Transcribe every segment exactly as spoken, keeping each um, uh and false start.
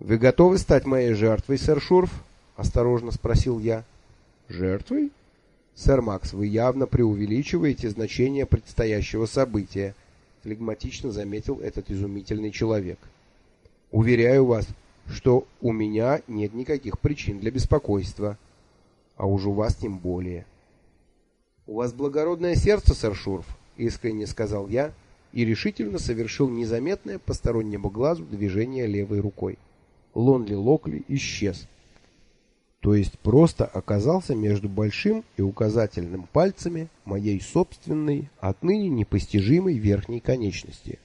«Вы готовы стать моей жертвой, сэр Шурф?» — осторожно спросил я. «Жертвой?» «Сэр Макс, вы явно преувеличиваете значение предстоящего события», — флегматично заметил этот изумительный человек. «Уверяю вас, что у меня нет никаких причин для беспокойства, а уж у вас тем более». «У вас благородное сердце, сэр Шурф», — искренне сказал я и решительно совершил незаметное постороннему глазу движение левой рукой. Лонли Локли исчез. То есть просто оказался между большим и указательным пальцами моей собственной, отныне непостижимой верхней конечности.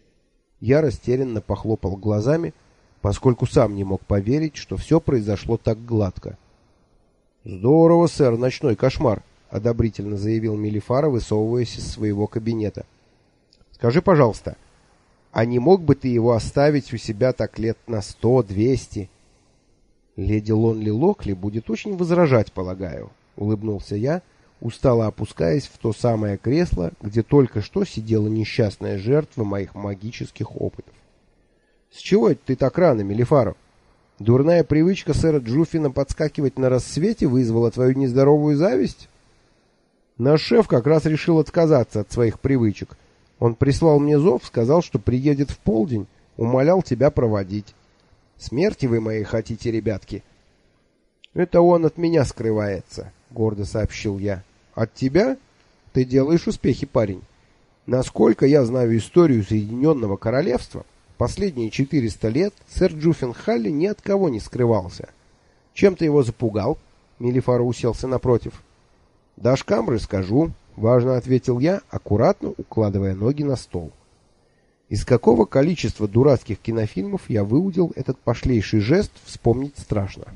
Я растерянно похлопал глазами, поскольку сам не мог поверить, что все произошло так гладко. «Здорово, сэр, ночной кошмар», — одобрительно заявил Мелифара, высовываясь из своего кабинета. «Скажи, пожалуйста, а не мог бы ты его оставить у себя так лет на сто, двести?» «Леди Лонли Локли будет очень возражать, полагаю», — улыбнулся я, устало опускаясь в то самое кресло, где только что сидела несчастная жертва моих магических опытов. «С чего это ты так рано, Мелифаро? Дурная привычка сэра Джуффина подскакивать на рассвете вызвала твою нездоровую зависть?» «Наш шеф как раз решил отказаться от своих привычек. Он прислал мне зов, сказал, что приедет в полдень, умолял тебя проводить. Смерти вы моей хотите, ребятки?» «Это он от меня скрывается», — гордо сообщил я. «От тебя? Ты делаешь успехи, парень. Насколько я знаю историю Соединенного Королевства, последние четыреста лет сэр Джуффин Халли ни от кого не скрывался. Чем ты его запугал?» Мелифаро уселся напротив. «Дашь камры, скажу», — важно ответил я, аккуратно укладывая ноги на стол. Из какого количества дурацких кинофильмов я выудил этот пошлейший жест, вспомнить страшно.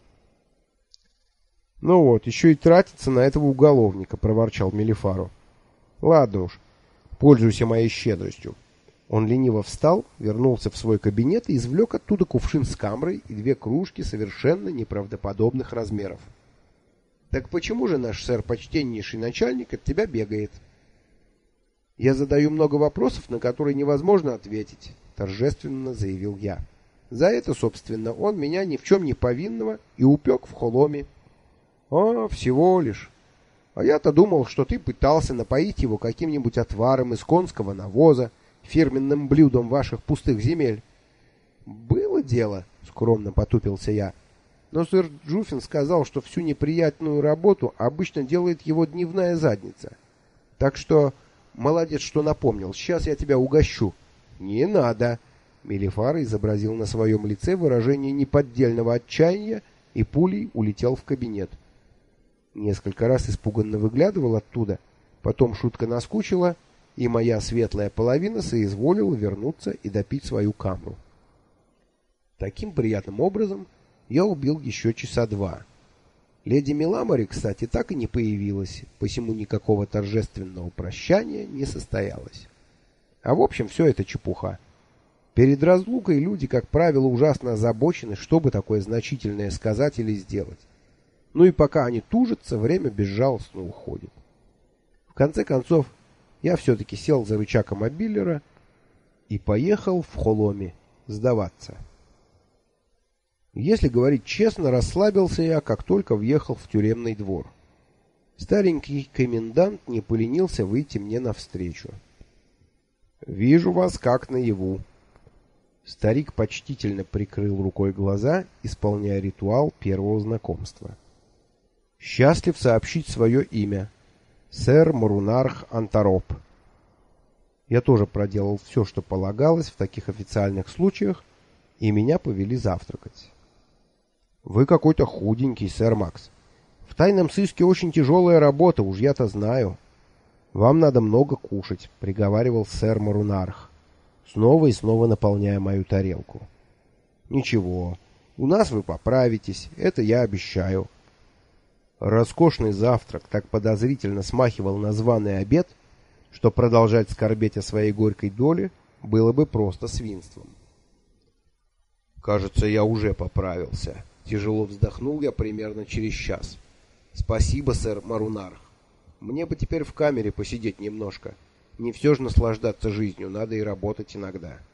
«Ну вот, еще и тратиться на этого уголовника», — проворчал Мелифаро. «Ладно уж, пользуйся моей щедростью». Он лениво встал, вернулся в свой кабинет и извлек оттуда кувшин с камрой и две кружки совершенно неправдоподобных размеров. «Так почему же наш сэр почтеннейший начальник от тебя бегает?» «Я задаю много вопросов, на которые невозможно ответить», — торжественно заявил я. «За это, собственно, он меня ни в чем не повинного и упек в холоме». «А, всего лишь. А я-то думал, что ты пытался напоить его каким-нибудь отваром из конского навоза, фирменным блюдом ваших пустых земель». «Было дело», — скромно потупился я. «Но сэр Джуффин сказал, что всю неприятную работу обычно делает его дневная задница. Так что молодец, что напомнил. Сейчас я тебя угощу». «Не надо». Мелифаро изобразил на своем лице выражение неподдельного отчаяния и пулей улетел в кабинет. Несколько раз испуганно выглядывал оттуда, потом шутка наскучила, и моя светлая половина соизволила вернуться и допить свою камру. Таким приятным образом я убил еще часа два. Леди Миламори, кстати, так и не появилась, посему никакого торжественного прощания не состоялось. А в общем, все это чепуха. Перед разлукой люди, как правило, ужасно озабочены, что бы такое значительное сказать или сделать. Ну и пока они тужатся, время безжалостно уходит. В конце концов, я все-таки сел за рычаг мобилера и поехал в Холоме сдаваться. Если говорить честно, расслабился я, как только въехал в тюремный двор. Старенький комендант не поленился выйти мне навстречу. «Вижу вас как наяву». Старик почтительно прикрыл рукой глаза, исполняя ритуал первого знакомства. «Счастлив сообщить свое имя. Сэр Марунарх Антароп». Я тоже проделал все, что полагалось в таких официальных случаях, и меня повели завтракать. «Вы какой-то худенький, сэр Макс. В тайном сыске очень тяжелая работа, уж я-то знаю. Вам надо много кушать», — приговаривал сэр Марунарх, снова и снова наполняя мою тарелку. «Ничего, у нас вы поправитесь, это я обещаю». Роскошный завтрак так подозрительно смахивал на званый обед, что продолжать скорбеть о своей горькой доле было бы просто свинством. «Кажется, я уже поправился». Тяжело вздохнул я примерно через час. «Спасибо, сэр Марунарх. Мне бы теперь в камере посидеть немножко. Не все же наслаждаться жизнью, надо и работать иногда».